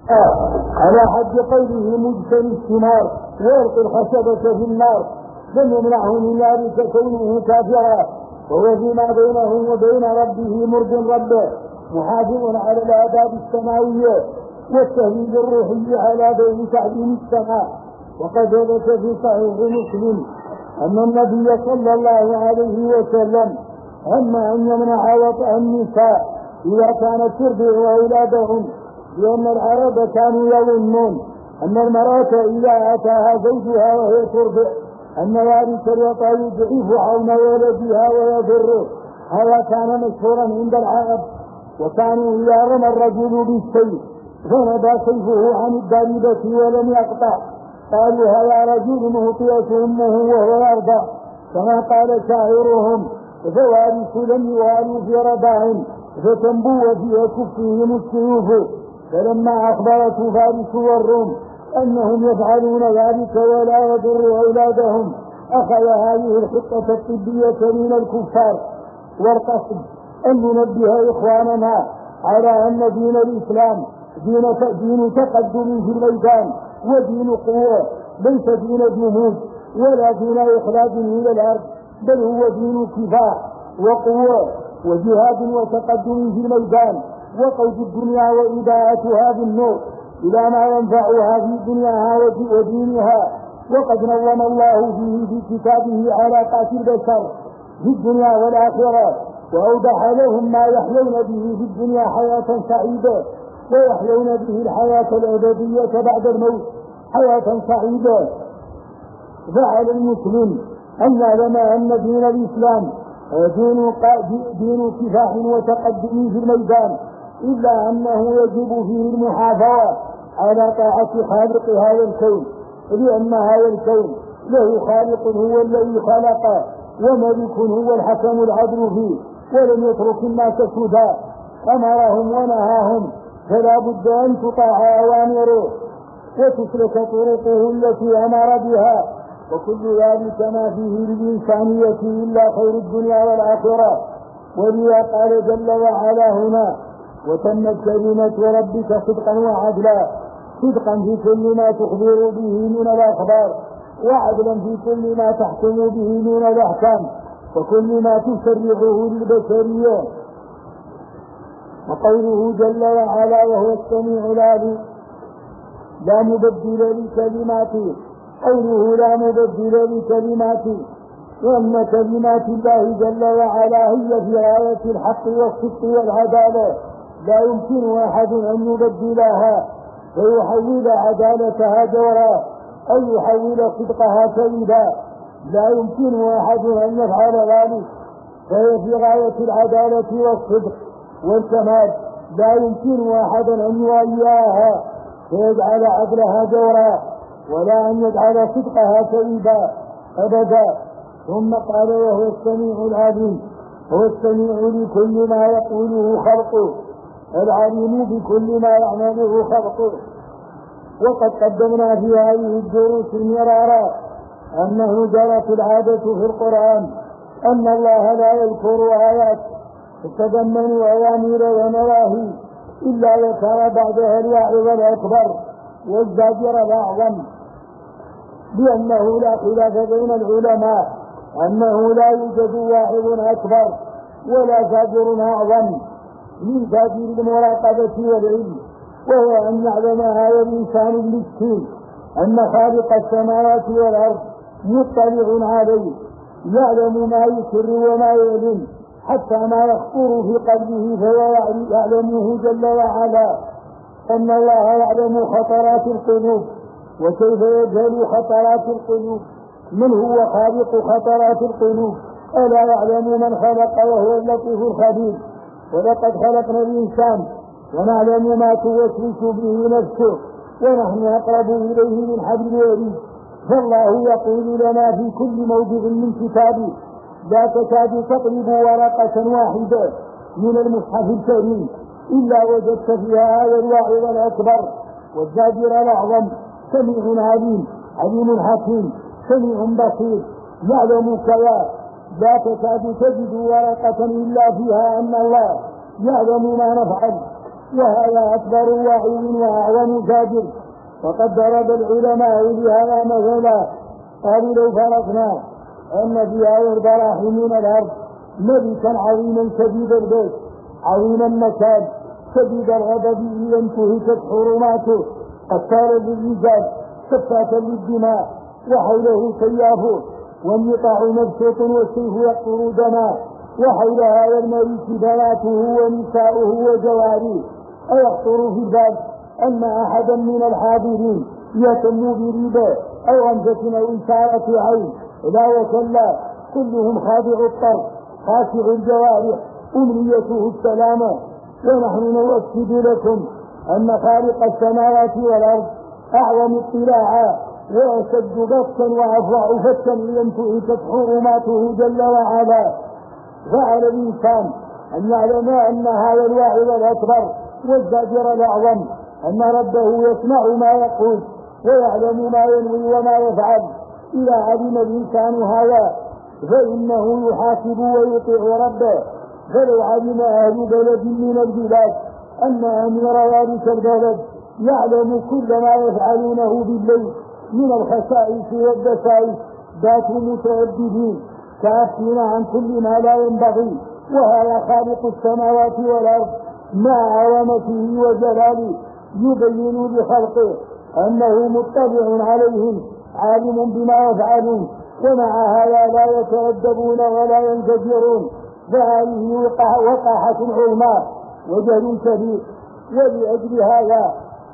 على حد قوله مجتني الثمار ويلقي الخشبة في النار، لم يمنعه من ذلك كونه كافرا، وهو فيما بينه وبين ربه مرض ربه، محافظ على الآداب السماوية والتهذيب الروحي على بين تعليم السماء. وقد ثبت في صحيح مسلم أن النبي صلى الله عليه وسلم أما أن يمنع وطأ النساء إذا كانت ترضع أولادهم، لأن العرب كانوا يظنون أن المرأة إذا أتاها زوجها وهي ترضع أن ذلك الوطأ يضعف عون ولدها ويضره. هذا كان مشهورا عند العرب، وكانوا إذا رمى الرجل بالسيف فنبى سيفه عن الضريبة ولم يقطع قالوا هذا رجل أعطيته أمه وهو يرضع، كما قال شاعرهم فوارث لم يوالوا في رضاع فتنبو في كفهم السيوف. فلما أخبرته فارس والروم أنهم يفعلون ذلك ولا يضر أولادهم أخذ هذه الخطة الطبية من الكفار. والقصد أن ننبه إخواننا على أن دين الإسلام دين تقدم في الميدان ودين قوة، ليس دين جمود ولا دين إخراج إلى الأرض، بل هو دين كفاح وقوة وجهاد وتقدم في الميدان وقود الدنيا وإداءتها بالنور إلى ما ينفعها في دنياها ودينها. وقد نظم الله فيه في كتابه علاقات البشر في الدنيا والآخرة، وأوضح لهم ما يحيون به في الدنيا حياة سعيدة ويحيون به الحياة الأبدية بعد الموت حياة سعيدة. فعلى المسلم أن يعلم أن دين الإسلام دين كفاح وتقدم في الميدان، إلا أنه يجب فيه المحافظة على طاعة خالق هذا الكون، لأن هذا الكون له خالق هو الذي خلقه وملك هو الحكم العدل فيه، ولم يترك الناس سدى، أمرهم ونهاهم، فلا بد أن تطاع أوامره وتسلك طرقه التي أمر بها، وكل ذلك ما فيه للإنسانية إلا خير الدنيا والآخرة. ولذا قال جل وعلا هنا وتمت كلمة ربك صدقا وعدلا، صدقا في كل ما تخبر به من الأخبار، وعدلا في كل ما تحكم به من الأحكام وكل ما تشرعه للبشرية. وقوله جل وعلا وهو السميع العليم لا مبدل لكلماته، قوله لا مبدل لكلماته، وأن كلمات الله جل وعلا هي في غاية الحق والصدق والعدالة، لا يمكن أحد أن يبدلها فيحول عدالتها جورا أو يحول صدقها كذبا، لا يمكن أحد أن يفعل ذلك، فهي في غاية العدالة والصدق والكمال، لا يمكن أحد أن يوليها فيجعل عدلها جورا ولا أن يجعل صدقها كذبا أبدا. ثم قال وهو السميع العليم، هو السميع لكل ما يقوله خلقه، العليم بكل ما يعمله خلقه. وقد قدمنا في هذه الدروس مرارا أنه جرت العادة في القرآن أن الله لا يذكر آيات تتضمن أوامر ونواهي إلا ذكر بعدها الواعظ الأكبر والزاجر الأعظم، لأنه لا خلاف بين العلماء أنه لا يوجد واعظ أكبر ولا زاجر أعظم من زاجر المراقبة والعلم، وهو أن يعلم هذا الإنسان المسكين أن خالق السماوات والأرض مطلع عليه، يعلم ما يسر وما يعلن حتى ما يخطر في قلبه فهو يعلمه جل وعلا. أن الله يعلم خطرات القلوب، وكيف يجهل خطرات القلوب؟ من هو خالق خطرات القلوب؟ ألا يعلم من خلق وهو اللطيف الخبير. ولقد خلقنا الإنسان ونعلم ما توسوس به نفسه ونحن أقرب إليه من حبل الوريد. فالله يقول لنا في كل موضع من كتابه لا تكاد تقلب ورقة واحدة من المصحف الكريم إلا وجدت فيها هذا الواعظ الأكبر والزاجر الأعظم، سميع عليم، عليم حكيم، سميع بصير، يعلم كذا. لا تكاد تجد ورقة إلا فيها أن الله يعلم ما نفعل وهذا أكبر وعي وأعظم فاجر. وقد ضرب العلماء بهذا مثلا، قالوا لو فرضنا أن في أرض من الأرض ملكا عظيما شديد البيت عظيم المكان شديد الغضب إذا انتهكت حرماته قتالا للرجال سفاكا للدماء وحوله سيافه والنطاع مبسوط والسيف يقطر دماء وحول هذا الملك بناته ونساؤه وجواريه، أيخطر في البال أن أحدا من الحاضرين يتم بربا أو غمزة أو إشارة عين؟ لا وكلا، كلهم خاضع الطرف خاشع الجوارح أمنيته السلامة. ونحن نؤكد لكم أن خالق السماوات والأرض أعظم اطلاعا وأشد بطا وأفظع فتا إذا انتهكت حرماته جل وعلا. فعلى الإنسان أن يعلم أن هذا الواعظ الأكبر والزاجر الأعظم أن ربه يسمع ما يقول ويعلم ما ينوي وما يفعل. إذا علم الإنسان هذا فإنه يحاسب ويطيع ربه. فلو علم أهل بلد من البلاد أن أمير ذلك البلد يعلم كل ما يفعلونه بالليل من الخسائس والدسائس باتوا متأدبين كافين عن كل ما لا ينبغي. وهذا خالق السماوات والأرض مع عظمته وجلاله يبين لخلقه أنه مطلع عليهم عالم بما يفعلون، ومع هذا لا يتأدبون ولا ينزجرون. فهذه وقاحة عظمى وجهل كبير. ولأجل هذا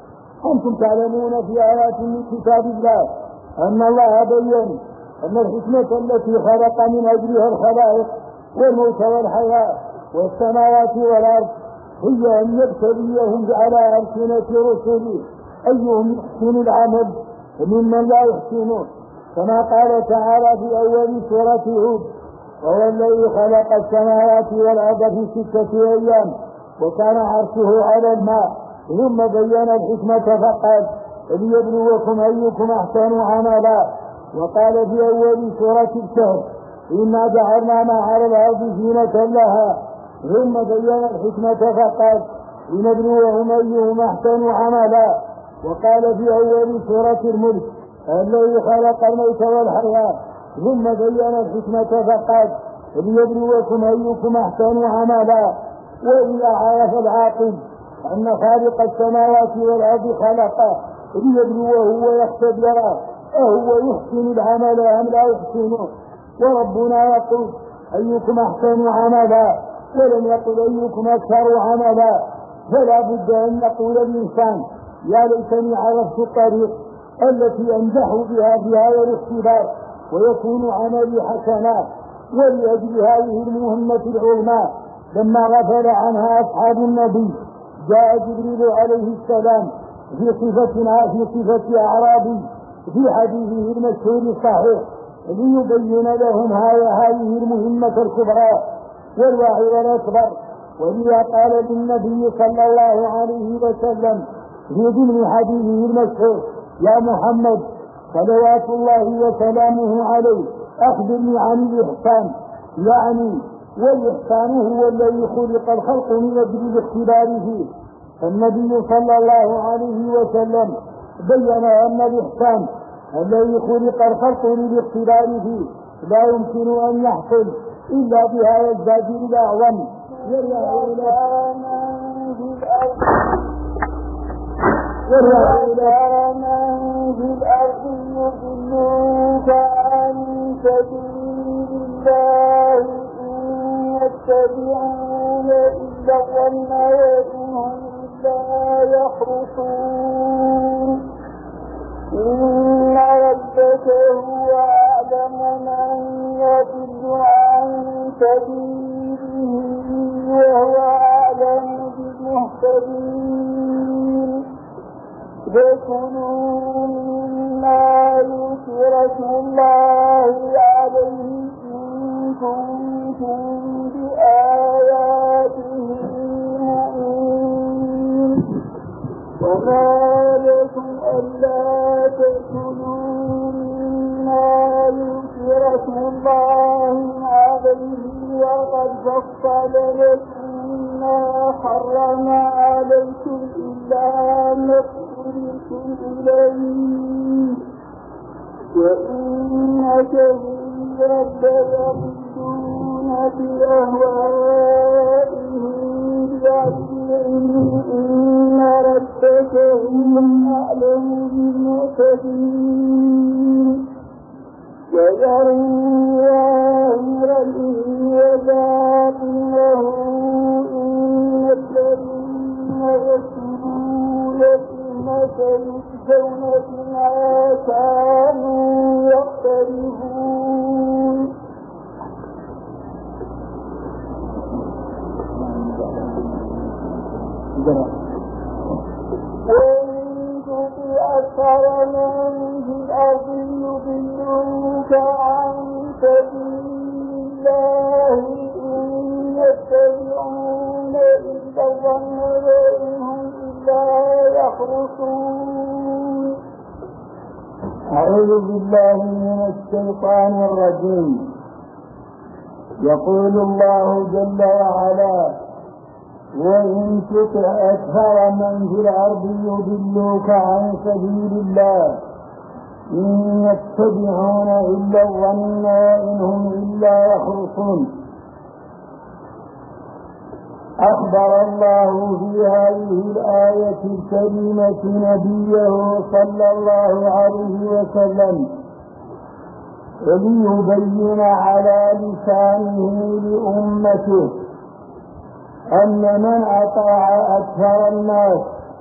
أنتم تعلمون في آيات من كتاب الله أن الله بين أن الحكمة التي خلق من أجلها الخلائق والموت والحياة والسماوات والأرض هي أن يبتليهم على ألسنة رسله أيهم يحسن العمل وممن لا يحسنه، كما قال تعالى في أول سورة هود: وهو الذي خلق السماوات والأرض في 6 أيام وكان عرشه على الماء ثم بين الحكمة فقال: ليبلوكم أيكم أحسن عملا. وقال في أول سورة الكهف: إنا جعلنا ما على الأرض زينة لها ثم بين الحكمة فقال: لنبلوهم أيهم أحسن عملا. وقال في أول سورة الملك: الذي خلق الموت والحياة ثم بين الحكمة فقال: ليبلوكم أيكم أحسن عملا. وإذا عرف العاقل أن خالق السماوات والأرض خلقه ليبلوه ويختبره أهو يحسن العمل أم لا يحسنه، وربنا يقول: أيكم أحسن عملا، ولم يقل أيكم أكثر عملا. فلا بد أن يقول الإنسان: يا ليتني عرفت الطريق التي أنجح بها في هذا الاختبار ويكون عملي حسنا. ولأجل هذه المهمة العظمى لما غفل عنها أصحاب النبي جاء جبريل عليه السلام في صفة أعرابي في حديثه المشهور الصحيح ليبين لهم هذه المهمة الكبرى والواعظ الأكبر. ولذا قال للنبي صلى الله عليه وسلم في ضمن حديثه المشهور: يا محمد صلوات الله وسلامه عليه أخبرني عن الإحسان. يعني والإحسان هو الذي خلق الخلق من أجل الاختبار فيه. النبي صلى الله عليه وسلم بين أن الإحسان الذي خلق الخلق للاختبار فيه لا يمكن أن يحصل إلا بهذا الزاجر الأعظم. وَتَرَى مَن فِي الْأَرْضِ يُضِلُّونَ عَن سَبِيلِ اللَّهِ إِن يَتَّبِعُونَ إِلَّا الظَّنَّ وَإِنْ هُمْ إِلَّا يَخْرُصُونَ. إِنَّ رَبَّكَ هُوَ أَعْلَمُ مَن يَضِلُّ عَن سَبِيلِهِ وَهُوَ أَعْلَمُ بالمهتدين. فكلوا مما ذكر اسم الله عليه إن كنتم بآياته مؤمنين. وما لكم ألا تأكلوا مما ذكر اسم الله عليه وقد فصل لكم ما حرم عليكم عليكم إلا ما اضطررتم إليه وإن كثيرا ليضلون بأهوائهم بأعينهم إن ربك هو أعلم بالمعتدين وذروا ظاهره وباطنه إن الذين يكسبون الإثم سيجزون بما كانوا يقترفون وإن تطع أكثر من في الأرض يضلوك عن سبيل الله إن يتبعون إلا الظن وإن هم إلا يخرصون. أعوذ بالله من الشيطان الرجيم. يقول الله جل وعلا: وإن تطع أكثر من في الأرض يضلوك عن سبيل الله إن يتبعون إلا الظن وإن هم إلا يخرصون. أخبر الله في هذه الآية الكريمة نبيه صلى الله عليه وسلم ليبين على لسانه لأمته أن من أطاع أكثر الناس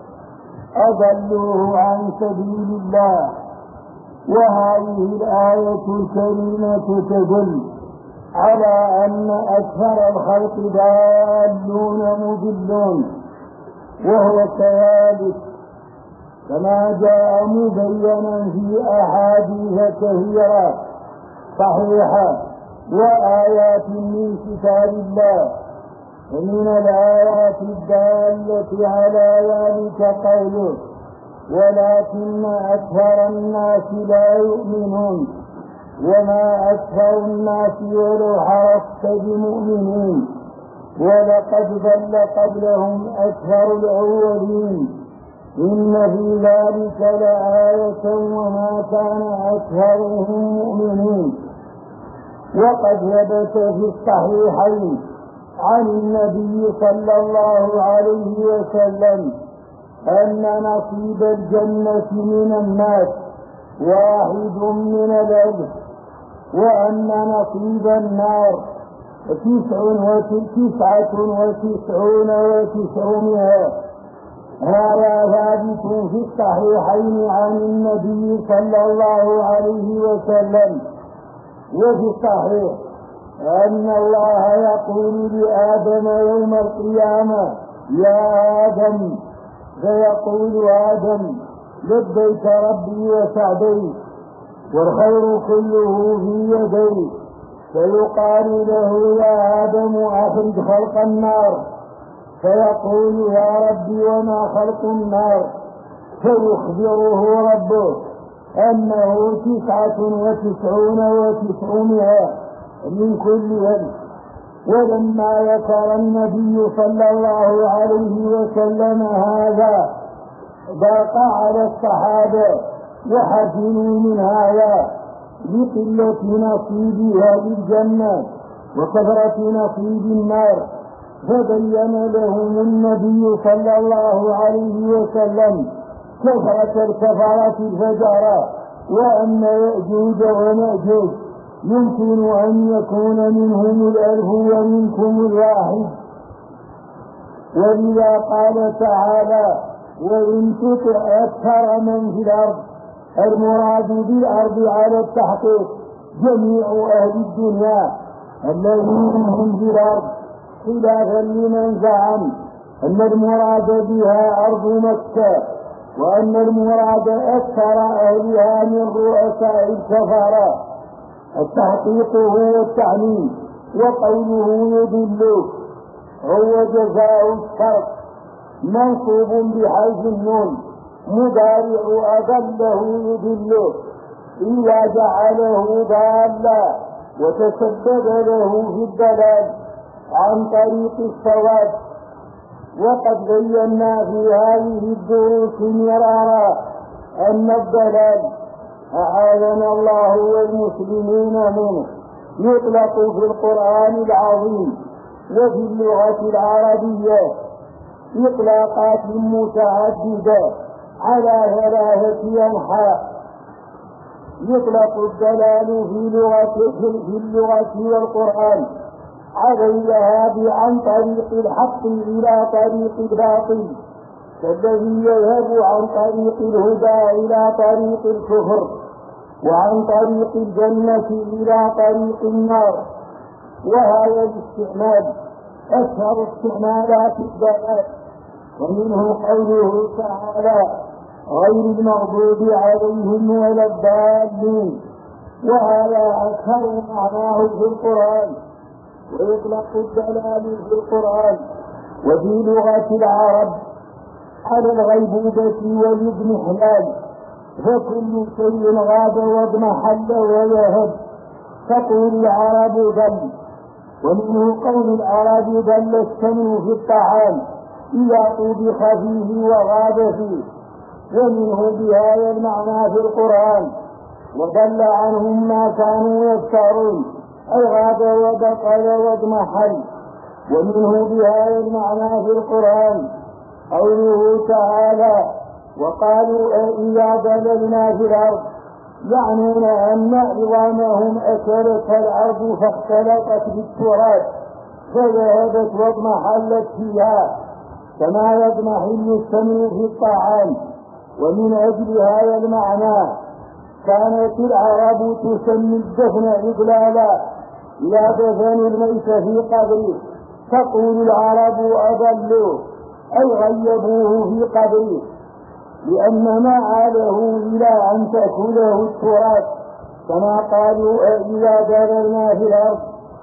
أضلوه عن سبيل الله. وهذه الآية الكريمة تدل على أن أكثر الخلق ضالون مضلون، وهو كذلك كما جاء مبينا في أحاديث كثيرة صحيحة وآيات من كتاب الله. ومن الآيات الدالة على ذلك قوله: ولكن أكثر الناس لا يؤمنون وما أكثر الناس ولو حرصت بمؤمنين ولقد ضل قبلهم أكثر الأولين إن في ذلك لآية وما كان أكثرهم مؤمنين. وقد ثبت في الصحيحين عن النبي صلى الله عليه وسلم أن نصيب الجنة من الناس واحد من الألف، وأن نصيب النار 99 هذا ثابت في الصحيحين عن النبي صلى الله عليه وسلم. وفي الصحيح أن الله يقول لآدم يوم القيامة: يا آدم، فيقول آدم: لبيك ربي وسعديك والخير كله في يديك. فيقال له: يا آدم أخرج خلق النار. فيقول: يا ربي وما خلق النار؟ فيخبره ربه أنه 99 من كل ألف. ولما ذكر النبي صلى الله عليه وسلم هذا ضاق على الصحابة وحزنوا من هذا لقلة نصيبها للجنة وكثرة نصيب النار. فبين لهم النبي صلى الله عليه وسلم كثرة الكفرة الفجرة، وأن يأجوج ومأجوج يمكن أن يكون منهم 1000 ومنكم 1. ولذا قال تعالى: وإن تطع أكثر من في الأرض. المراد بالأرض على التحقيق جميع أهل الدنيا الذين هم في الأرض، خلافا لمن زعم أن المراد بها أرض مكة، وأن المراد أكثر أهلها من رؤساء الكفرة. التحقيق هو التعليم، وقوله يضل هو جزاء الشرط منصوب بحذف النون، مضارع أضله يضله إذا جعله ضالا وتسبب له في الضلال عن طريق الصواب. وقد بينا في هذه الدروس مرارا أن الضلال أعاذنا الله والمسلمين منه يطلق في القرآن العظيم وفي اللغة العربية إطلاقات متعددة على 3 أنحاء. يطلق الضلال في اللغة والقرآن عليها عن طريق الحق إلى طريق الباطل، كالذي يذهب عن طريق الهدى إلى طريق الكفر، وعن طريق الجنة إلى طريق النار. وهذا الاستعمال أشهر استعمالات الضلال، ومنه قوله تعالى غير المغضوب عليهم ولا الضالين، وهذا أشهر معناه في القرآن. ويطلق الضلال في القرآن وفي لغة العرب على الغيبوبة والاضمحلال، فكل شيء غاب واضمحل وذهب، تقول العرب ضل. ومنه قول العرب ضل السمن في الطعام إذا طبخ فيه وغاب فيه، ومنه بهذا المعنى في القرآن وضل عنهم ما كانوا يفترون، أي غاب وبطل واضمحل. ومنه بهذا المعنى في القرآن قوله تعالى وقالوا أإذا ضللنا في الأرض، يعنون أن عظامهم أكلتها الأرض فاختلطت بالتراب فذهبت واضمحلت فيها كما يضمحل السمن في الطعام. ومن أجل هذا المعنى كانت العرب تسمي الدفن إضلالا إذا دفنوا الميت في قبره، تقول العرب أضلوا أي غيبوه في قبره، لأن ما عاده إلى أن تأكله التراب، كما قالوا إذا ضللنا في الأرض.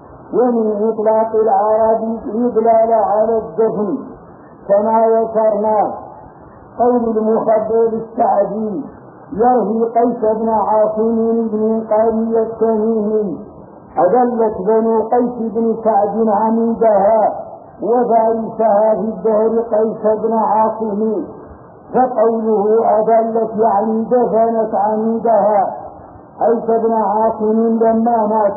ومن إطلاق العرب إضلال على الدفن كما ذكرنا قول المخبر السعدي يروي قيس بن عاصم بن قرية تميم أدلت بنو قيس بن سعد عميدها وفارسها في الدهر قيس بن عاصم، فقوله أدلت يعني دفنت عميدها قيس بن عاصم لما مات.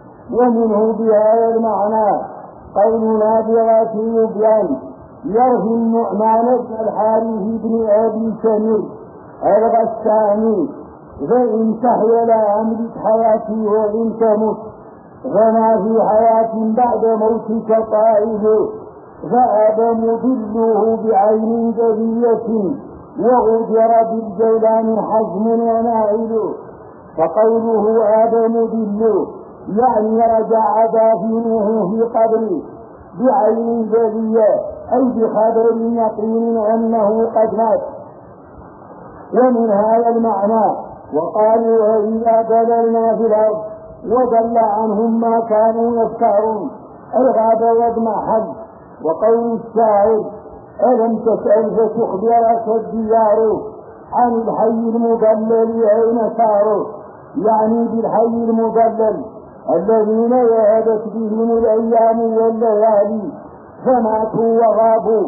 ومنه بهذا المعنى قول نابغة لبيان يروي النعمان بن الحارث بن أبي سمير الغساني فإن تحيا لا أملك حياتي وإن تمت فما في حياة بعد موتك طائل، فآدم ظله بعين جلية وغدر بالجولان حزم ونائل. فقوله آدم ظله يعني رجع دافنه في قبره بعين جلية أي بخبر يقين أنه قد مات. ومن هذا المعنى وقالوا إذا ضللنا في الأرض وضل عنهم ما كانوا يفترون أي غاب واضمحل. وقول الشاعر ألم تسأل فتخبرك الديار عن الحي المضلل أين ساروا، يعني بالحي المضلل الذين ذهبت بهم الأيام والليالي فماتوا وغابوا.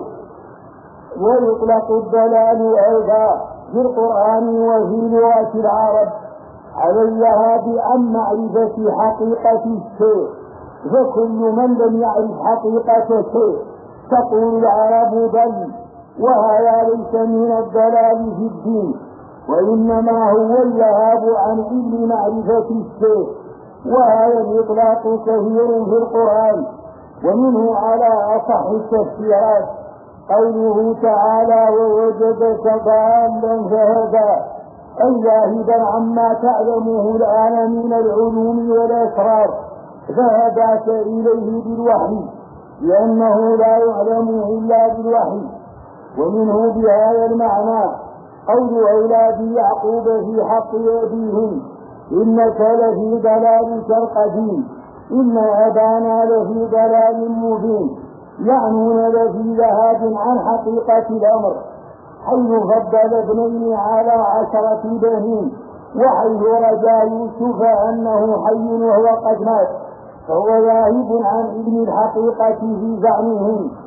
ويطلق الضلال أيضا في القرآن وفي لغة العرب عليها بأن معرفة حقيقة الشيء، فكل من لم يعرف حقيقة شيء تقول العرب ضل، وهذا ليس من الضلال في الدين، وإنما هو الذهاب عن علم معرفة الشيء. وهذا الإطلاق كثير في القرآن، ومنه على أصح التفسيرات قوله تعالى ووجدك ضالا فهدى أي ذاهبا عما تعلمه الآن من العلوم والأسرار فهداك إليه بالوحي، لأنه لا يعلم إلا بالوحي. ومنه بهذا المعنى قول أولاد يعقوب في حق أبيهم إنك لفي ضلالك القديم إن أبانا لفي ضلال مبين، يعنون لفي ذهاب عن حقيقة الأمر، حيث فضل ابنين على 10 بنين، وحيث رجا يوسف أنه حي وهو قد مات، فهو ذاهب عن علم الحقيقة في زعمهم.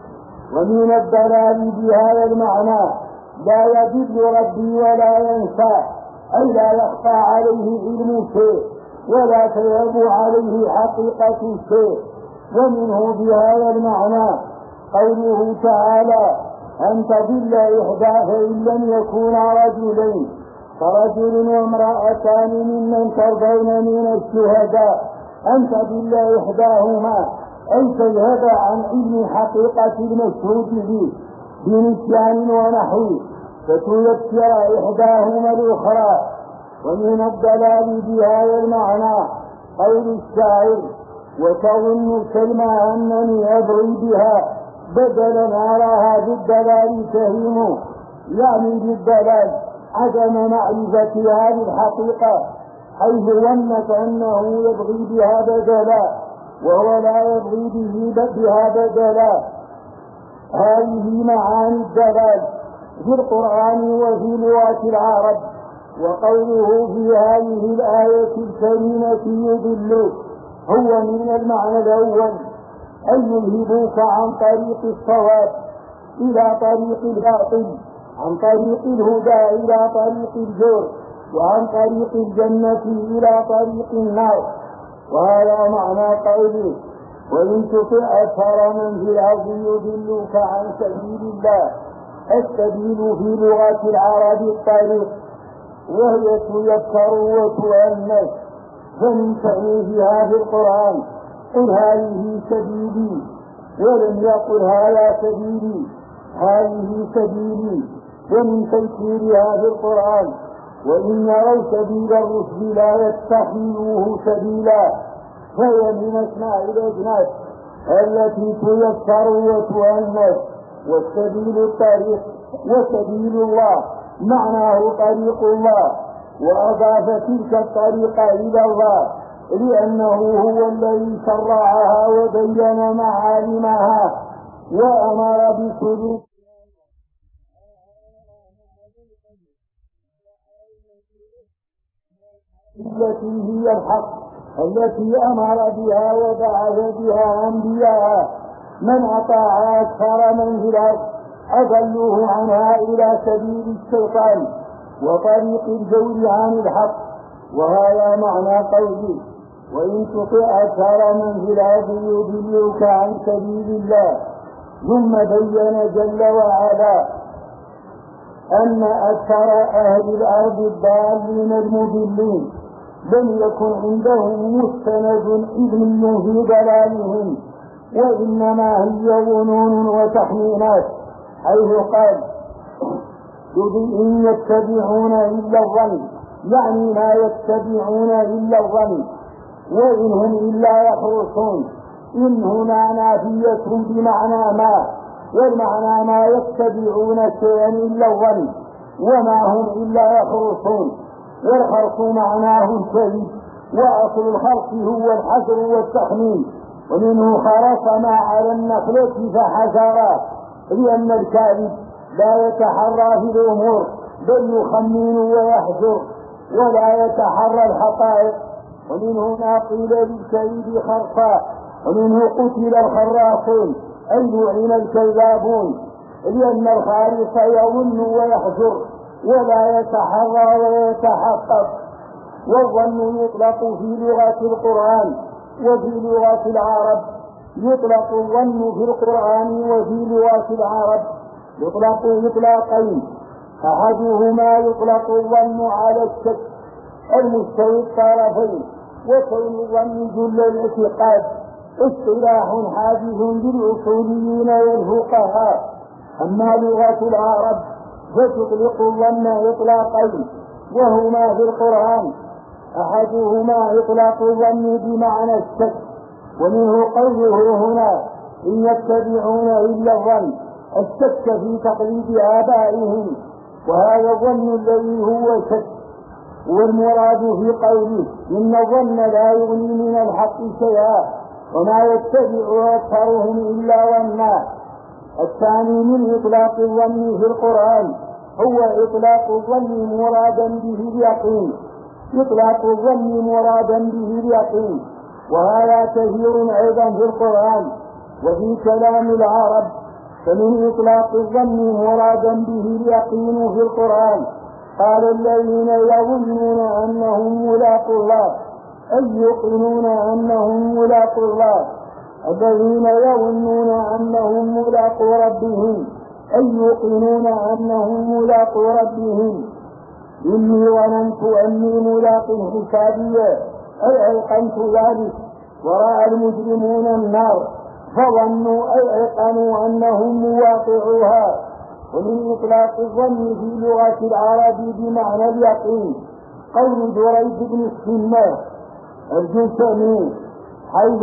ومن الدلال بهذا المعنى لا يضل ربي ولا ينسى، أي لا يخفى عليه علم شيء ولا تغيب عليه حقيقة شيء. ومنه بهذا المعنى قوله تعالى: أن تضل إحدى فإن لم يكونا رجلين فرجل وامرأتان ممن ترضون من الشهداء أن تضل إحداهما، أي تذهب عن علم حقيقة المشهود به بنسيان ونحوه فتذكر إحداهما الأخرى. ومن الدلال بهذا المعنى قول الشاعر: وتظن سلمى أنني أبغي بها بدلا أراها بالدلال تهيم، يعني بالدلال عدم معرفة هذه الحقيقة، حيث ظنت أنه يبغي بها بدلا وهو لا يبغي بها بدلا. هذه معاني الدلال في القرآن وفي لغة العرب. وقوله في هذه الآية الكريمة يضل هو من المعنى الأول، أي يذهبوك عن طريق الصواب إلى طريق الباطل، عن طريق الهدى إلى طريق الجور، وعن طريق الجنة إلى طريق النار. وهذا معنى قوله: وإن تطع أكثر من في الأرض يضلوك عن سبيل الله. السبيل في لغة العرب الطريق، وهي تذكر وتؤنث، فمن تأنيثها في القرآن قل هذه سبيلي، ولم يقل هذا سبيلي، هذه سبيلي. ومن تذكيرها في القرآن وإن يروا سبيل الرشد لا يتخذوه سبيلا، فهي من أسماء الأجناس التي تذكر وتؤنث. والسبيل الطريق، وسبيل الله معناه طريق الله، وأضاف تلك الطريقة إلى الله لأنه هو الذي شرعها وبين معالمها وأمر بسلوك التي هي الحق التي أمر بها وبعث بها أنبياء. من أطاع أكثر من في الأرض أضلوه عنها إلى سبيل الشيطان وطريق الجور عن الحق. وهذا معنى قوله: وإن تطع أكثر من في الأرض يضلوك عن سبيل الله. ثم بين جل وعلا أن أكثر أهل الأرض الضالين المضلين لم يكن عندهم مستند علمي في ضلالهم، وإنما هي ظنون وتخمينات، حيث قال: إن يتبعون إلا الظن، يعني ما يتبعون إلا الظن وإن هم إلا يخرصون. إن هنا نافية بمعنى ما، والمعنى ما يتبعون شيئا إلا الظن وما هم إلا يخرصون. والخرص معناه الكذب، وأصل الخرص هو الحجر والتخمين، ومنه خرص ما على النخلة فحجرا، لأن الكاذب لا يتحرى في الأمور بل يخمن ويحجر ولا يتحرى الحقائق. ومن هنا قيل للكذب خرصا، ومنه قتل الخراصون أي لعن الكذابون، لأن الخارص يظن ويحجر ولا يتحرى ويتحقق. والظن يطلق في لغة القرآن وفي لغة العرب. يطلق الظن في القرآن وفي لغة العرب يطلق إطلاقين: أحدهما يطلق الظن على الشك المستوي الطرفين، وكون الظن جل الاعتقاد اصطلاح حادث للأصوليين والفقهاء. أما لغة العرب فتطلق الظن إطلاقين، وهما في القرآن: أحدهما إطلاق الظن بمعنى الشك، ومنه قوله هنا: إن يتبعون إلا الظن، الشك في تقليد آبائهم، وهذا الظن الذي هو شك. والمراد في قوله: إن الظن لا يغني من الحق شيئا وما يتبع أكثرهم إلا ظنا. الثاني من إطلاق الظن في القرآن هو إطلاق الظن مرادا به اليقين، إطلاق الظن مرادا به اليقين، وهذا كثير أيضا في القرآن وفي كلام العرب. فمن إطلاق الظن مرادا به اليقين في القرآن قال الذين يظنون أنهم ملاقو الله أي يوقنون أنهم ملاقو الله، الذين يظنون أنهم ملاقو ربهم أي يوقنون أنهم ملاقو ربهم. إني ظننت أني ملاق حسابي أي أيقنت ذلك، ورأى المجرمون النار فظنوا أي أيقنوا أنهم مواقعوها. ومن إطلاق الظن في لغة العرب بمعنى اليقين قول جريج بن السماء الجسمي حيث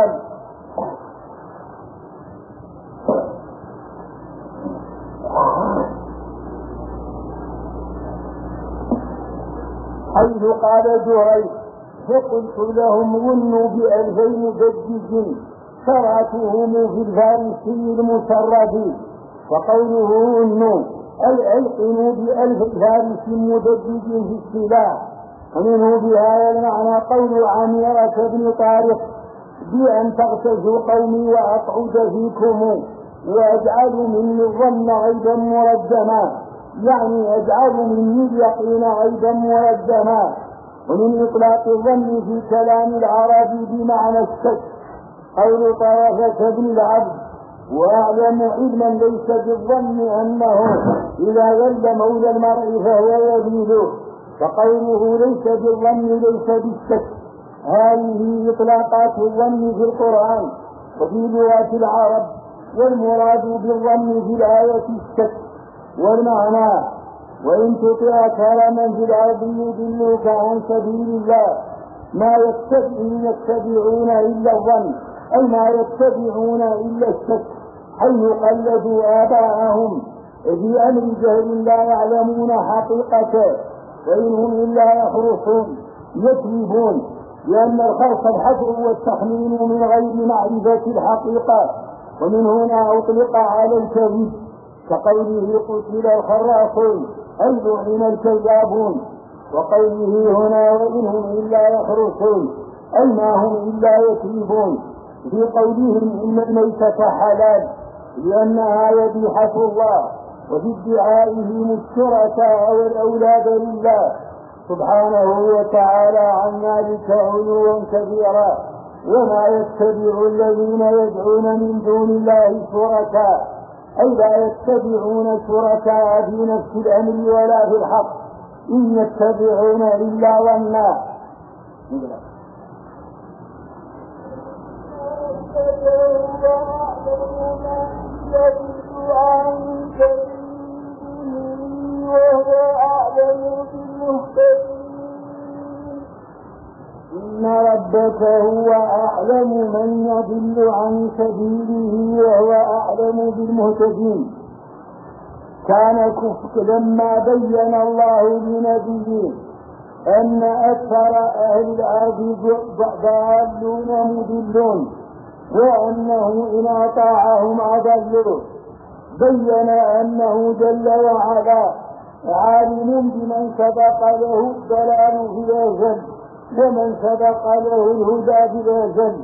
قال جريج فقلت لهم ظنوا ب2000 مدجج شرعتهم في الفارسي المسرد، فقوله ظنوا أي أيقنوا ب1000 فارس مدجج في السلاح. ومنه بهذا المعنى قول عميرة بن طارق بأن تغتزوا قومي وأقعد فيكم وأجعل مني الظن غيبا مرجما، يعني أجعل مني اليقين غيبا مرجما. ومن إطلاق الظن في كلام العرب بمعنى الشك قول طرفة بن العبد وأعلم علما ليس بالظن أنه إذا ذل مولى المرء فهو يذله، فقوله ليس بالظن ليس بالشك. هذه إطلاقات الظن في القرآن وفي لغة العرب، والمراد بالظن في الآية الشك والمعنى وإن تطع أكثر من في الأرض يضلوك عن سبيل الله ما يتبعون إلا الظن أي ما يتبعون إلا الشك، حيث قلدوا آباءهم في أمر جهل لا يعلمون حقيقته وإنهم إلا يخرصون يكذبون، لأن الخرص الحذر والتخمين من غير معرفة الحقيقة، ومن هنا أطلق على الكذب كقوله قتل الخراصون أي لعن الكذابون، وقوله هنا وإنهم إلا يخرصون أي ما هم إلا يكذبون، في قولهم إن الميتة حلال لأنها ذبيحة الله، وفي ادعائهم الشركاء والأولاد لله سبحانه وتعالى عن ذلك علوا كبيرا. وما يتبع الذين يدعون من دون الله شركاء أي لا يتبعون شركاء في نفس الأمر ولا في الحق، إن يتبعون إلا ظنا. إن ربك هو أعلم من يضل عن سبيله وهو أعلم بالمهتدين. كان كفر لما بين الله لنبيه أن أكثر أهل الأرض ضالون مضلون وأنه إن أطاعهم أضلوا، بين أنه جل وعلا عالم بمن سبق له الضلال في الأزل ومن سبق له الهدى في الأزل،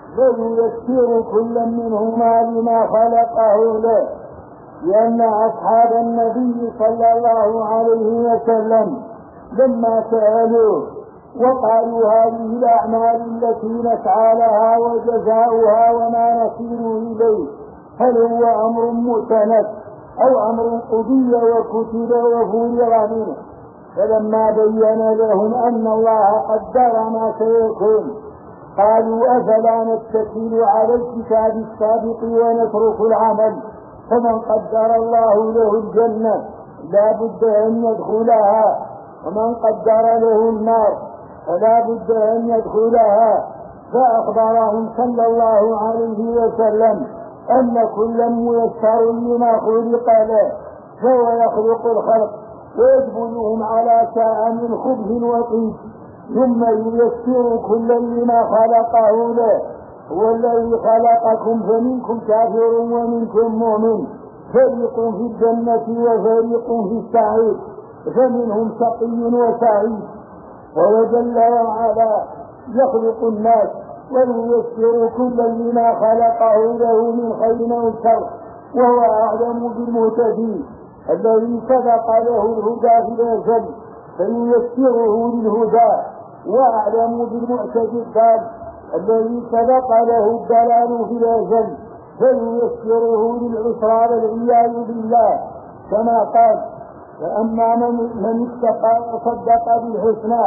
ويذكر كل منهما لما خلقه له، لأن أصحاب النبي صلى الله عليه وسلم لما سألوه وقالوا هذه الأعمال التي نسعى لها وجزاؤها وما نصير إليه هل هو أمر مؤتمد أو أمر قضي وكتب وفرغ منه، فلما بين لهم أن الله قدر ما سيكون قالوا أفلا نتكل على الكتاب السابق ونترك العمل، فمن قدر الله له الجنة لا بد أن يدخلها، ومن قدر له النار فلا بد أن يدخلها. فأخبرهم صلى الله عليه وسلم أن كل ميسر لما خلق له، فهو يخلق الخلق ويجبلهم على شاء من خبز وطيب ثم ييسر كل لما خلقه له. هو الذي خلقكم فمنكم كافر ومنكم مؤمن، فريق في الجنة وفريق في السعير، فمنهم شقي وسعيد. وهو جل وعلا يخلق الناس وييسر كل لما خلقه له من خير أو شر، وهو أعلم بالمهتدين الذي سبق له الهدى في الأزل فييسره للهدى، وأعلم بالمعتدي الضال الذي سبق له الضلال في الأزل فييسره للعسرى والعياذ بالله، كما قال: فأما من اتقى وصدق بالحسنى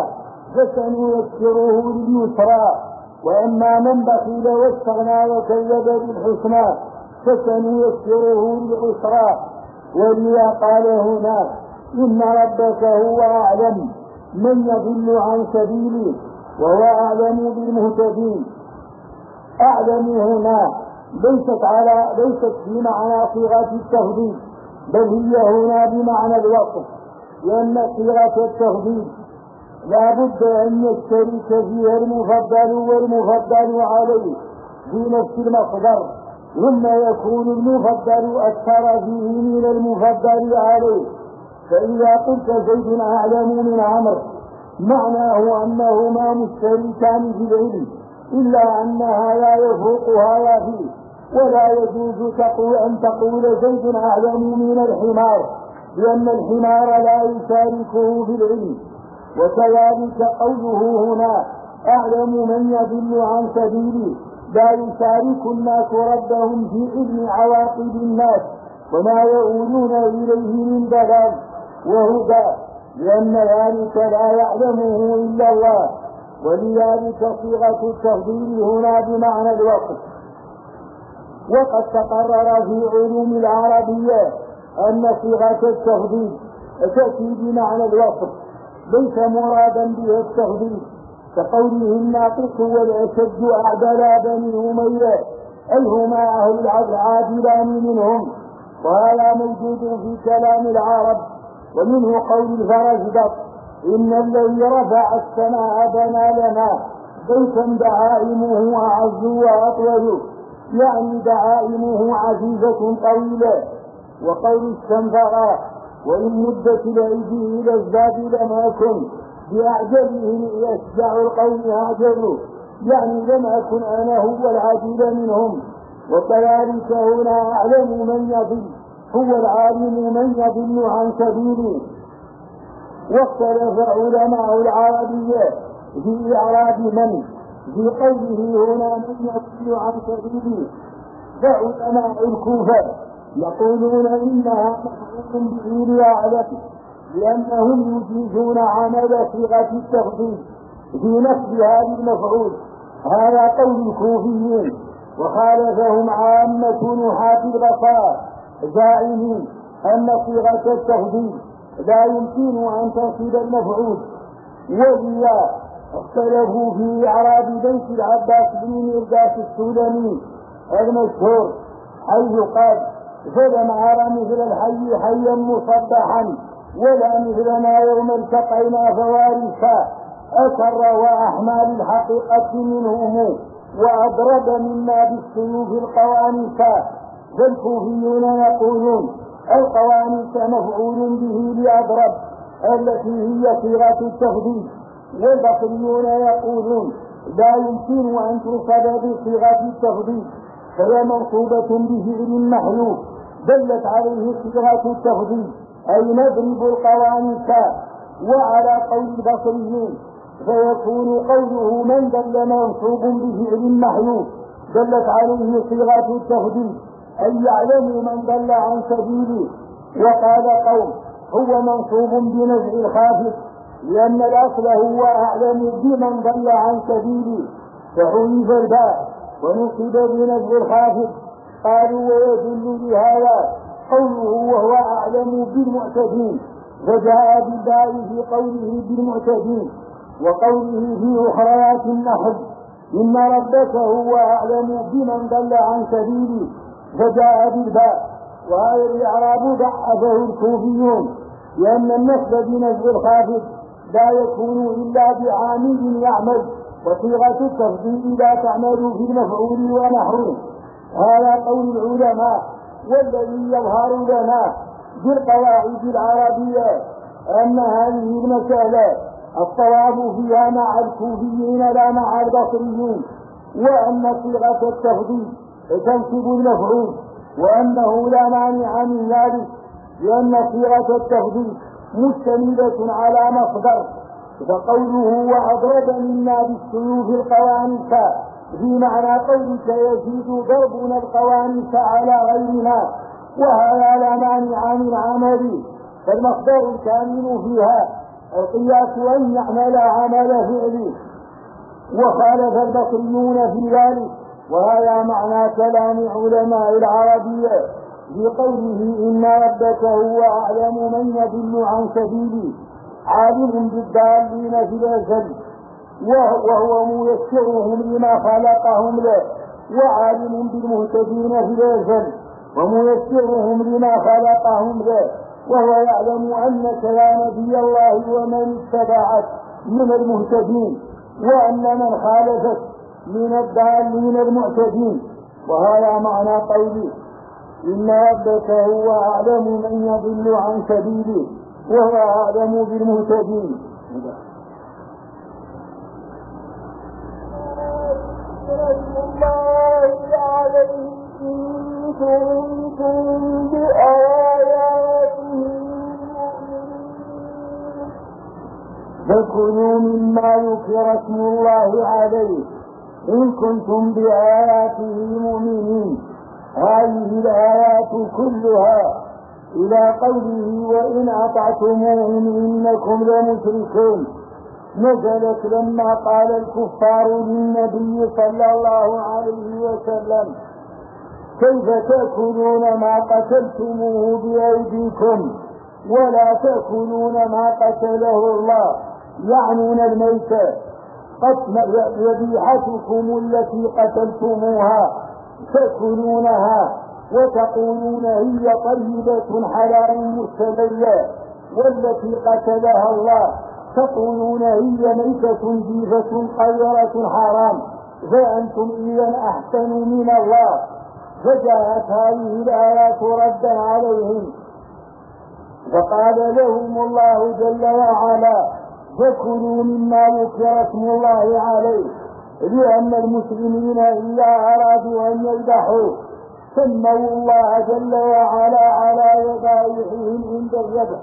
فسنيسره لليسرى، وأما من بخل واستغنى وكذب بالحسنى فسنيسره للعسرى. ولذا قال هنا: إن ربك هو أعلم من يضل عن سبيله وهو أعلم بالمهتدين. أعلم هنا ليست في معنى صيغة التفضيل، بل هي هنا بمعنى الوصف، لأن صيغة التفضيل لا بد أن يشترك فيها المفضل والمفضل عليه في نفس المصدر، ثم يكون المفضل أكثر فيه من المفضل عليه. فإذا قلت زيد أعلم من عمرو معناه أنهما مشتركان في العلم، إلا أن هذا يفوق هذا فيه، ولا يجوز أن تقول زيد أعلم من الحمار، لأن الحمار لا يشاركه في العلم. وكذلك قوله هنا: أعلم من يضل عن سبيله، لا يشارك الناس ربهم في علم عواقب الناس وما يؤولون إليه من ضلال وهدى، لأن ذلك لا يعلمه إلا الله. ولذلك صيغة التفضيل هنا بمعنى الوصف. وقد تقرر في علوم العربية أن صيغة التفضيل تأتي بمعنى الوصف، ليس مرادا بها التفضيل، كقوله: الناقص والأشد أعدلا بني أمية، أي هما أهل العادلان منهم. وهذا موجود في كلام العرب، ومنه قول الفرزدق: إن الذي رفع السماء بنى لنا بيتا دعائمه أعز وأطول، يعني دعائمه عزيزة طويلة. وقول الشنفرة: وإن مدت الأيدي إلى الزاد لم أكن بأعجلهم يشجع القوم أعجلوا، يعني لم أكن أنا هو العديد منهم. وكذلك هنا: أعلم من يضل، هو العالم من يضل عن سبيله. واختلف علماء العربية في إعراب من في قوله هنا: من يضل عن سبيله. فعلماء الكوفة يقولون إنها مفعول به لأعلم، لأنهم يجيزون عمل صيغة التفضيل في نفس هذا المفعول. هذا قول الكوفيين، وخالفهم عامة نحاة البصارى زاعمين أن صيغة التفضيل لا يمكن أن تنصب المفعول. ولذا اختلفوا في إعراب بيت العباس بن مرداس السلمي المشهور، حيث قال: فلم أرى مثل الحي حيا مصبحا، ولا مثلنا يوم التقينا فوارثا، أسر وأحمى للحقيقة منهم، وأضرب منا بالسيوف القوانسا. فالكوفيون يقولون: القوانس مفعول به لأضرب التي هي صيغة التفضيل، والبصريون يقولون: لا يمكن أن تصب بصيغة التفضيل، فهي منصوبة بفعل محذوف دلت عليه صيغة التفضيل، أي نضرب القوانس. وعلى قول البصريين فيكون قوله من دل منصوب بفعل محذوف دلت عليه صيغة التفضيل، أي يعلم من دل عن سبيله. وقال قوم: هو منصوب بنزع الخافض، لأن الأصل هو أعلم بمن دل عن سبيله، فحذف الباء ونصب بنزع الخافض. قالوا: ويدل لهذا قوله وهو أعلم بالمعتدين، فجاء بالباء في قوله بالمعتدين، وقوله في أخريات النحل: إن ربك هو أعلم بمن دل عن سبيله، فجاء بالباء. وهذا الإعراب ضعفه الكوفيون، لأن النصب بنزع الخافض لا يكون إلا بعامل يعمل، وصيغة التفضيل لا تعمل في المفعول ونحوه. هذا قول العلماء. والذي يظهر لنا بالقواعد العربية أن هذه المسألة الصواب فيها مع الكوفيين لا مع البصريين، وأن صيغة التفضيل تنصب المفعول وأنه لا مانع من ذلك، لأن صيغة التفضيل مشتملة على مصدر، فقوله وأضرب منا بالسيوف القوانص في معنى قولك يزيد ضربنا القوانص على غيرنا، وهذا لا مانع من عمله، فالمصدر الكامل فيها القياس أن يعمل عمل فعله. وخالف البصريون في ذلك، وهذا معنى كلام علماء العربية في قوله إن ربك هو أعلم من يضل عن سبيله، عالم بالضالين في الأزل وهو ميسرهم لما خلقهم له، وعالم بالمهتدين في الأزل وميسرهم لما خلقهم له، وهو يعلم أنك يا نبي الله ومن اتبعك من المهتدين، وأن من خالفك من الضالين المعتدين. وهذا معنى قوله إن ربك هو أعلم من يضل عن سبيله وهو أعلم بالمهتدين. الله عليه إن كنتم بآياته فكلوا مما ذكر اسم الله عليه إن كنتم بآياته مؤمنين. هذه الآيات كلها إلى قوله وإن أطعتموهم إنكم لمشركون نزلت لما قال الكفار للنبي صلى الله عليه وسلم كيف تأكلون ما قتلتموه بأيديكم ولا تأكلون ما قتله الله، يعنون الميتة، ذبيحتكم التي قتلتموها تأكلونها وتقولون هي طيبة حلال مستبية، والتي قتلها الله تقولون هي ميتة جيفة قذرة حرام، فأنتم إذا أحسن من الله. فجاءت هذه الآيات ردا عليهم، فقال لهم الله جل وعلا فكلوا مما ذكر اسم الله عليه، لأن المسلمين إذا أرادوا أن يذبحوا سموا الله جل وعلا على ذبائحهم عند الذبح،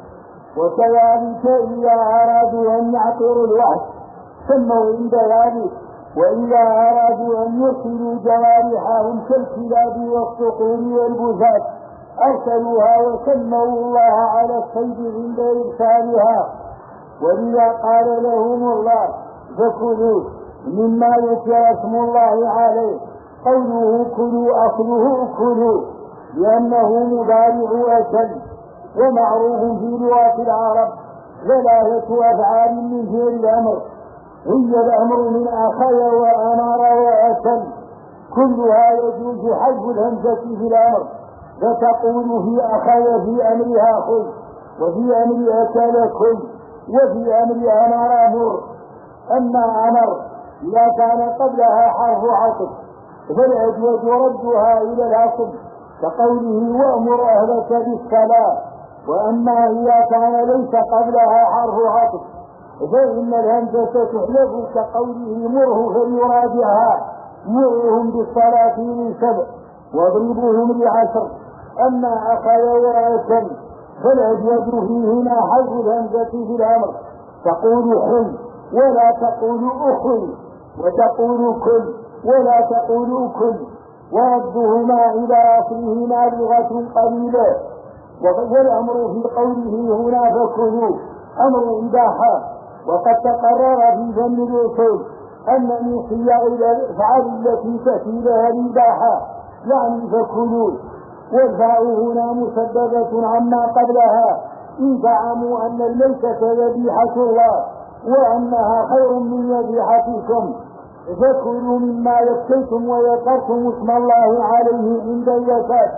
وكذلك إذا أرادوا أن يعطروا الوحش سموا عند ذلك، وإذا أرادوا أن يرسلوا جوارحهم كالكلاب والصقور والبزات أرسلوها وسموا الله على الصيد عند إرسالها. ولذا قال لهم الله فكلوا مما ذكر اسم الله عليه، قوله كلوا أصله كلوا لأنه مضارع أكل، ومعروف في لغة العرب ثلاثة أفعال من فعل الأمر، هي الأمر من أخذ وأمر وأكل، كلها يجوز حذف الهمزة في الأمر، فتقول في أخذ في أمرها خذ، وفي أمر أكل كل، وفي أمر أمر مر. أما أمر إذا كان قبلها حرف عطف فالأجوز ردها إلى العصر كقوله وأمر أهلك بالصلاة. وأما إذا كان ليس قبلها حرف عطف فإن الهمزة تحلف كقوله مره فليراجعها مرهم بالصلاة لسبع واضربوهم ل10. أما أخذ وأكل فالأجوز فيهما حذف الهمزة في الأمر، تقول حل ولا تقول أخل، وتقول كل ولا تقول كل، وردهما إلى أصلهما لغة قليلة. والأمر في قوله هنا فكلوا أمر إباحة، وقد تقرر في فن الأصول أن من صيغ الأفعال التي تأتي لها الإباحة يعني فكلوا، والفاء هنا مسببة عما قبلها إن زعموا أن الميتة ذبيحة الله وأنها خير من ذبيحتكم، فكلوا مما ذكيتم وذكرتم اسم الله عليه عند الزكاة،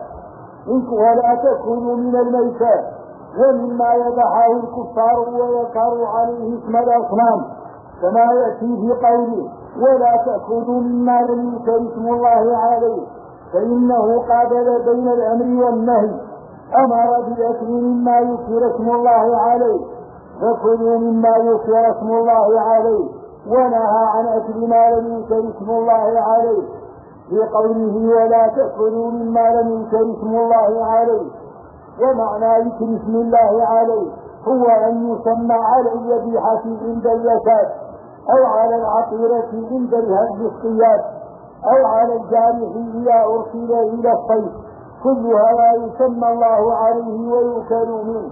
ولا تكونوا من الميتة ومما يذبحه الكفار وذكروا عليه اسم الأصنام، كما يأتي في قوله ولا تأكلوا مما لم يذكر اسم الله عليه، فإنه قابل بين الأمر والنهي، أمر بالأكل مما يذكر اسم الله عليه فكلوا مما يذكر اسم الله عليه، ونهى عن أكل ما لم يذكر اسم الله عليه، في قوله ولا تأكلوا مما لم يذكر اسم الله عليه. ومعنى ذكر اسم الله عليه هو أن يسمى على الذبيحة عند الزكاة، أو على العقيرة عند الهدي الصياد، أو على الجارح إذا أرسل إلى الصيد، كل هذا يسمى الله عليه ويؤكل منه.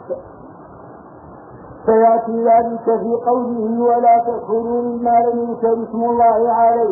سيأتي ذلك في قوله ولا تأكلوا مما لم يذكر اسم الله عليه،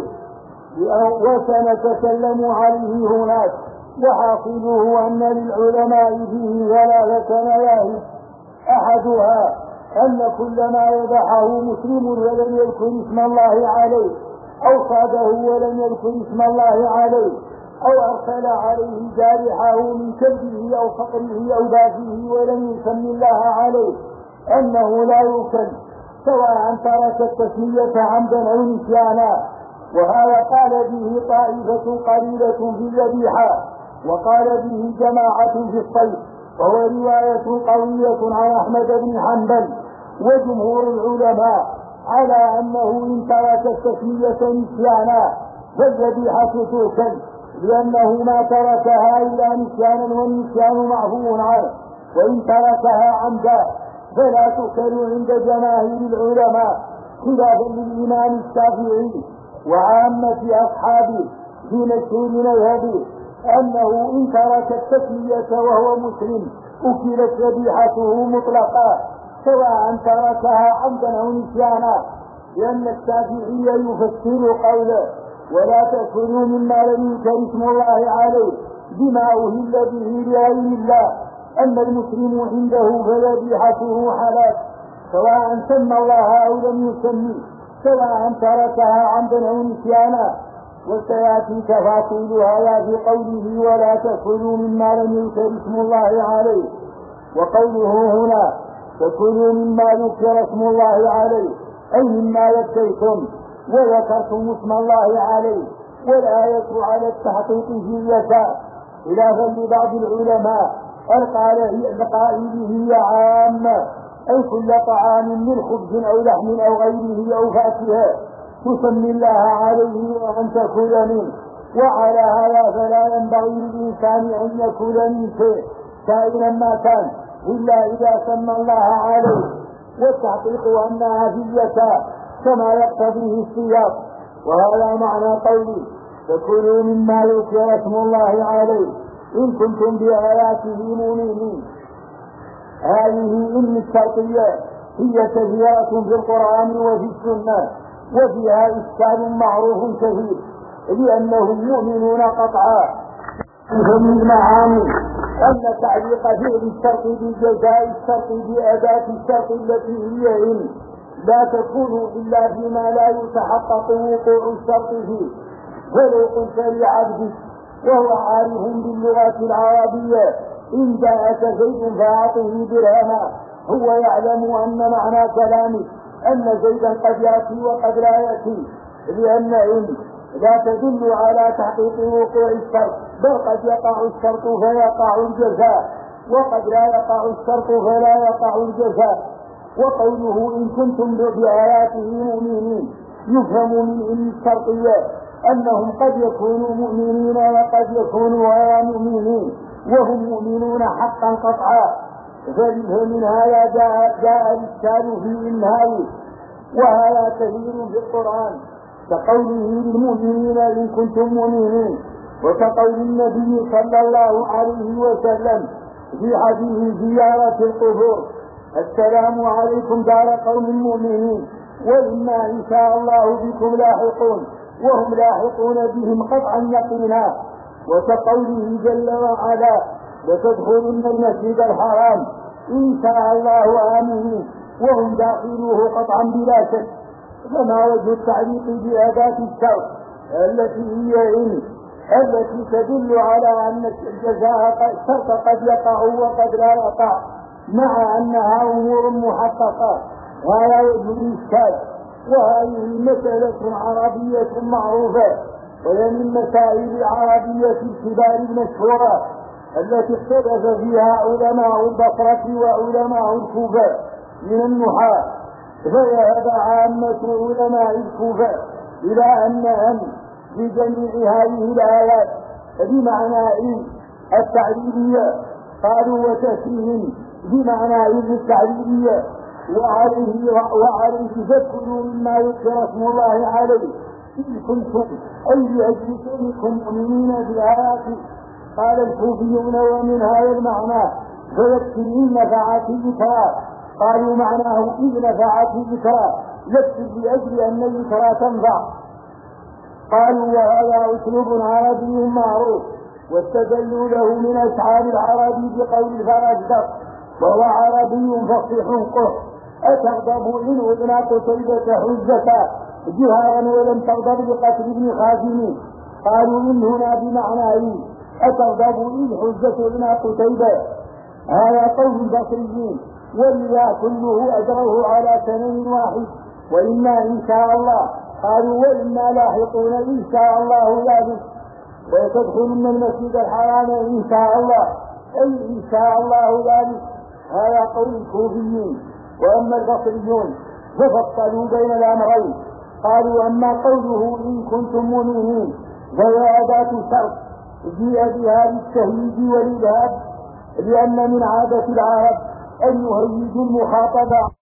وسنتكلم عليه هناك. وحاصله أن للعلماء فيه ثلاثة مذاهب، أحدها أن كل ما يذبحه مسلم ولم يذكر اسم الله عليه، أو صاده ولم يذكر اسم الله عليه، أو أرسل عليه جارحه من كلبه أو فقره أو بازه ولم يسم الله عليه، أنه لا يؤكل سواء ترك التسمية عمدا أو نسيانا. وهذا قال به طائفة قليلة في الذبيحة، وقال به جماعة في الصيد، وهو رواية قوية عن أحمد بن حنبل وجمهور العلماء على أنه إن ترك التسمية نسيانا فالذبيحة تؤكل، لأنه ما تركها إلا نسيانا والنسيان معفو عنه، وإن تركها عمدا فلا تؤكل عند جماهير العلماء، خلافا للإمام الشافعي وعامة أصحابه في مشهور مذهبه أنه إن ترك التسمية وهو مسلم أكلت ذبيحته مطلقا سواء تركها عمدا أو نسيانا، لأن الشافعي يفسر قوله ولا تأكلوا مما لم يذكر اسم الله عليه بما أهل به لغير الله، أما المسلم عنده فذبيحته حلال سواء سمى الله أو لم يسمي، سواء تركها عمدا أو نسيانا. وسيأتي تفاصيل هذا في قوله ولا تأكلوا مما لم يذكر اسم الله عليه. وقوله هنا تأكلوا مما ذكر اسم الله عليه أي مما ذكرتم وذكرتم اسم الله عليه، والآية على التحقيق في الزكاة، خلافا لبعض العلماء القائل هي عامة، أي كل طعام من خبز أو لحم أو غيره أو فاكهة تسمي الله عليه وأن تأكل منه. وعلى هذا فلا ينبغي للإنسان أن يأكل من شيء كائنا ما كان إلا إذا سمى الله عليه، والتحقيق أنها في الزكاة كما يقتضيه السياق. وهذا معنى قوله فكلوا مما ذكر اسم الله عليه إن كنتم بآياته مؤمنين. هذه إن الشرطية هي كثيرة في القرآن وفي السنة، وفيها إشكال معروف كثير، لأنهم مؤمنون قطعا. فمن معاني أن تعليق فعل الشرط بجزاء الشرط بأداة الشرط التي هي إن لا تكون إلا فيما لا يتحقق وقوع الشرط فيه. ولو قلت لعبدك وهو عارف باللغة العربية إن جاءك زيد فأعطه درهما، هو يعلم أن معنى كلامك أن زيدا قد يأتي وقد لا يأتي، لأن إن لا تدل على تحقيق وقوع الشرط، بل قد يقع الشرط فيقع الجزاء، وقد لا يقع الشرط فلا يقع الجزاء. وقوله إن كنتم بآياته مؤمنين يفهم من إن الشرطية أنهم قد يكونوا مؤمنين وقد يكونوا غير مؤمنين، وهم مؤمنون حقا قطعا. فمن هذا جاء الإشكال في إنهاء، وهذا كثير في القرآن، كقوله للمؤمنين إن كنتم مؤمنين، وكقول النبي صلى الله عليه وسلم في حديث زيارة القبور السلام عليكم دار قوم مؤمنين وإنا إن شاء الله بكم لاحقون، وهم لاحقون بهم قطعا يقينا. وكقوله جل وعلا لتدخلن المسجد الحرام إن شاء الله آمنين، وهم داخلوه قطعا بلا شك. فما وجه التعليق بأداة الشرط التي هي إن التي تدل على أن الجزاء الشرط قد يقع وقد لا يقع، مع أنها أمور محققة؟ وهذا وجه الإشكال. وهذه مسألة عربية معروفة، وهي من مسائل العربية الكبار المشهورة التي اختلف فيها علماء البصرة وعلماء الكوفة من النحاة. فذهب عامة علماء الكوفة إلى أن في جميع هذه الآيات بمعنى التعليلية. قالوا وتسليم بمعنى التعليلية، وعليه فكلوا مما يذكر اسم الله عليه إن كنتم أي لأجل كونكم مؤمنين بالآيات. قال الكوفيون ومن هذا المعنى فيكفي إن نفعت الذكرى. قالوا معناه إذ نفعت الذكرى يكفي لأجل أن الذكرى تنفع. قالوا وهذا أسلوب عربي معروف، واستدلوا له من أشعار العربي بقول فرزدق وهو عربي فصيح قح أتغضب إن أذن قتيبة حجة جهارا ولم تغضب بقتل ابن خازم. قالوا إن هنا بمعنى أتغضب إن حجة ابن قتيبة. هذا قول بصريين، ولذا كله أجره على سنن واحد. وإنا إن شاء الله قالوا وإنا لاحقون إن شاء الله ذلك، ويتدخلن المسجد الحرام إن شاء الله أي إن شاء الله ذلك. هذا قول الكوفيين. وأما البصريون ففصلوا بين الأمرين، قالوا أما قوله إن كنتم مؤمنين فهو أداة شرط جيء بها للتهييج والإلهاب، لأن من عادة العرب أن يهيجوا المخاطبة